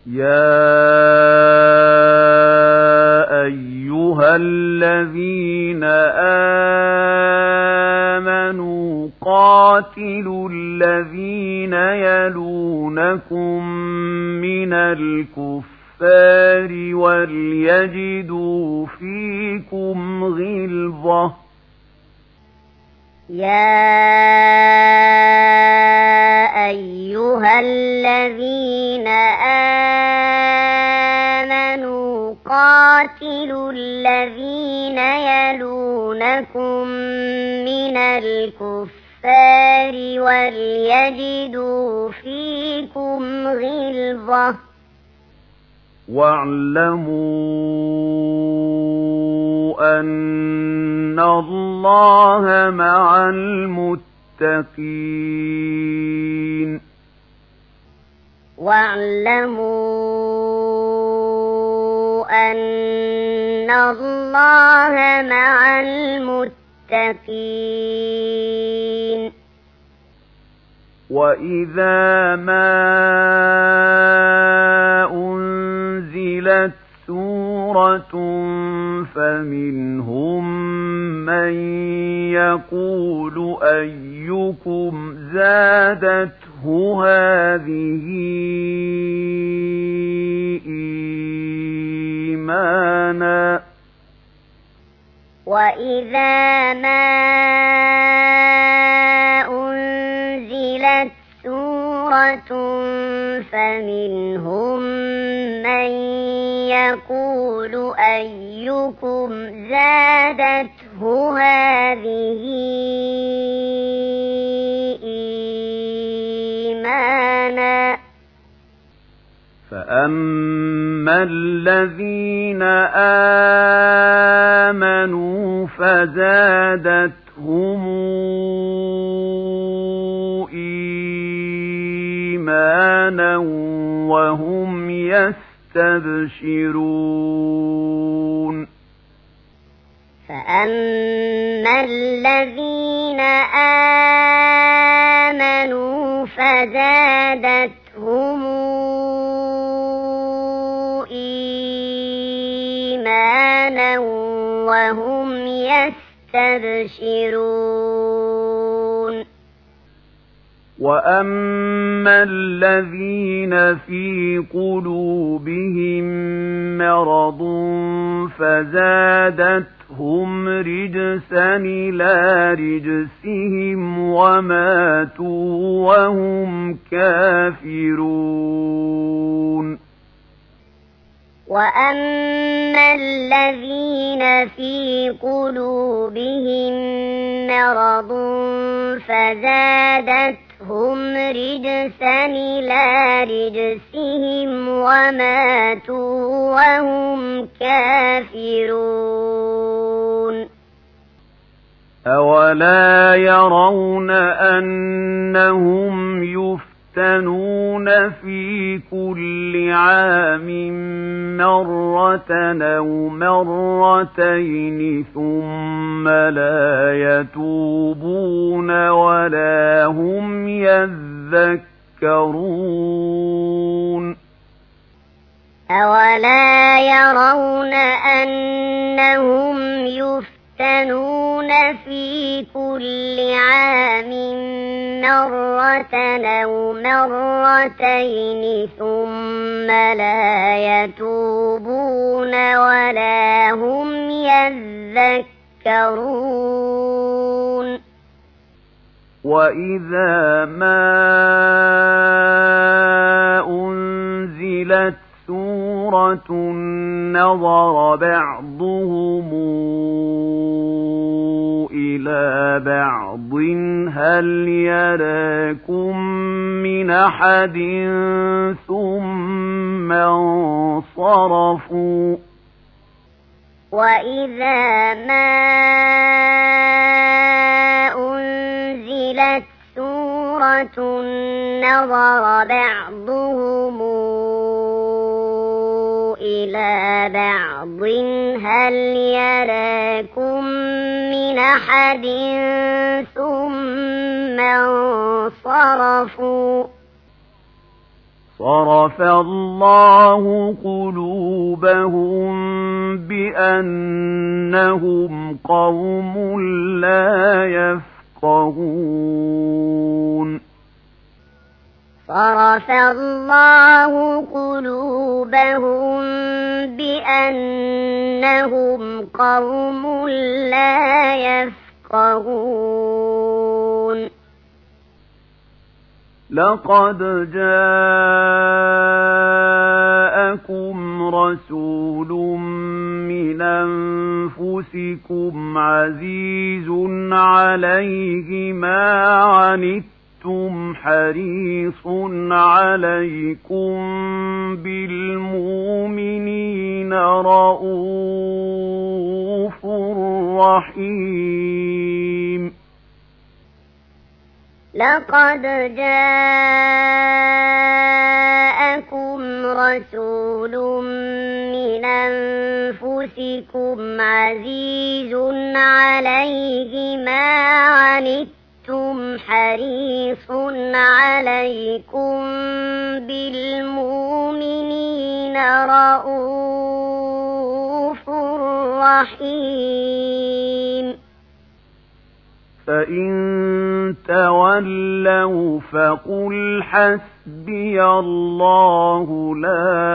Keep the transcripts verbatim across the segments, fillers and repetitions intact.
يَا أَيُّهَا الَّذِينَ آمَنُوا قَاتِلُوا الَّذِينَ يَلُونَكُم مِّنَ الْكُفَّارِ وَلْيَجِدُوا فِيكُمْ غِلْظَةً. يَا أَيُّهَا الَّذِينَ آمَنُوا قَاتِلُوا الَّذِينَ يَلُونَكُم مِّنَ الْكُفَّارِ وَلْيَجِدُوا فِيكُمْ غِلْظَةً وَاعْلَمُوا أَنَّ اللَّهَ مَعَ الْمُتَّقِينَ وَاعْلَمُوا أَنَّ اللَّهَ مَعَ الْمُتَّقِينَ وَإِذَا مَا أُنْزِلَتْ سُورَةٌ فَمِنْهُم مَّن يَقُولُ أَيُّكُمْ زَادَتْهُ هَٰذِهِ إِيمَانًا وَإِذَا مَا أُنْزِلَتْ سُورَةٌ فَمِنْهُم مَّن يَقُولُ أَيُّكُمْ زَادَتْهُ هَٰذِهِ إِيمَانًا فَأَمَّا الَّذِينَ آمَنُوا فَزَادَتْهُمْ إِيمَانًا وَهُمْ يَسْتَبْشِرُونَ فَأَمَّا الَّذِينَ آمَنُوا فَزَادَتْهُمْ إِيمَانًا وَهُمْ يَسْتَبْشِرُونَ وَأَمَّا الَّذِينَ فِي قُلُوبِهِم مَّرَضٌ فَزَادَتْهُمْ رِجْسًا إِلَىٰ رِجْسِهِمْ وَمَاتُوا وَهُمْ كَافِرُونَ وَأَمَّا الَّذِينَ فِي قُلُوبِهِم مَّرَضٌ فَزَادَتْهُمْ رِجْسًا إِلَىٰ رِجْسِهِمْ وَمَاتُوا وَهُمْ كَافِرُونَ أَوَلَا يَرَوْنَ أَنَّهُمْ يُفْتَنُونَ فِي كُلِّ عَامٍ مَّرَّةً أَوْ مَرَّتَيْنِ ثُمَّ لَا يَتُوبُونَ وَلَا هُمْ يَذَّكَّرُونَ أَوَلَا يَرَوْنَ أَنَّهُمْ يُفْتَنُونَ فِي كُلِّ عَامٍ مَّرَّةً أَوْ مَرَّتَيْنِ ثُمَّ لَا يَتُوبُونَ وَلَا هُمْ يَذَّكَّرُونَ وَإِذَا مَا أُنْزِلَتْ سُورَةٌ نَظَرَ بَعْضُهُمْ إِلَىٰ بَعْضٍ هَلْ يَرَاكُم مِّنْ أَحَدٍ ثُمَّ انصَرَفُوا وَإِذَا مَا أُنْزِلَتْ سُورَةٌ نَظَرَ بَعْضُهُمْ إِلَىٰ بَعْضٍ هَلْ يَرَاكُم مِّنْ أَحَدٍ ثُمَّ انصَرَفُوا صرف الله قلوبهم بأنهم قوم لا يفقهون صرف الله قلوبهم بأنهم قوم لا يفقهون لقد جاءكم رسول من أنفسكم عزيز عليه ما عنتم حريص عليكم بالمؤمنين رؤوف رحيم لقد جاءكم رسول من أنفسكم عزيز عليه ما عنتم حريص عليكم بالمؤمنين رؤوف رحيم فإن تولوا فقل حسبي الله لا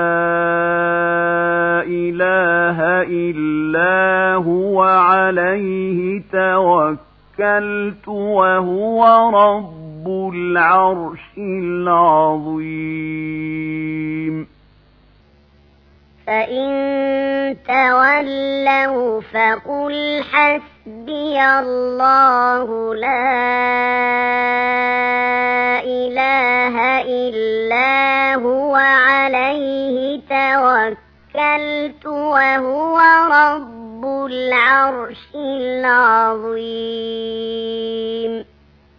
إله إلا هو عليه توكلت وهو رب العرش العظيم فإن تولوا فقل حسبي الله لا إله إلا هو عليه توكلت وهو رب العرش العظيم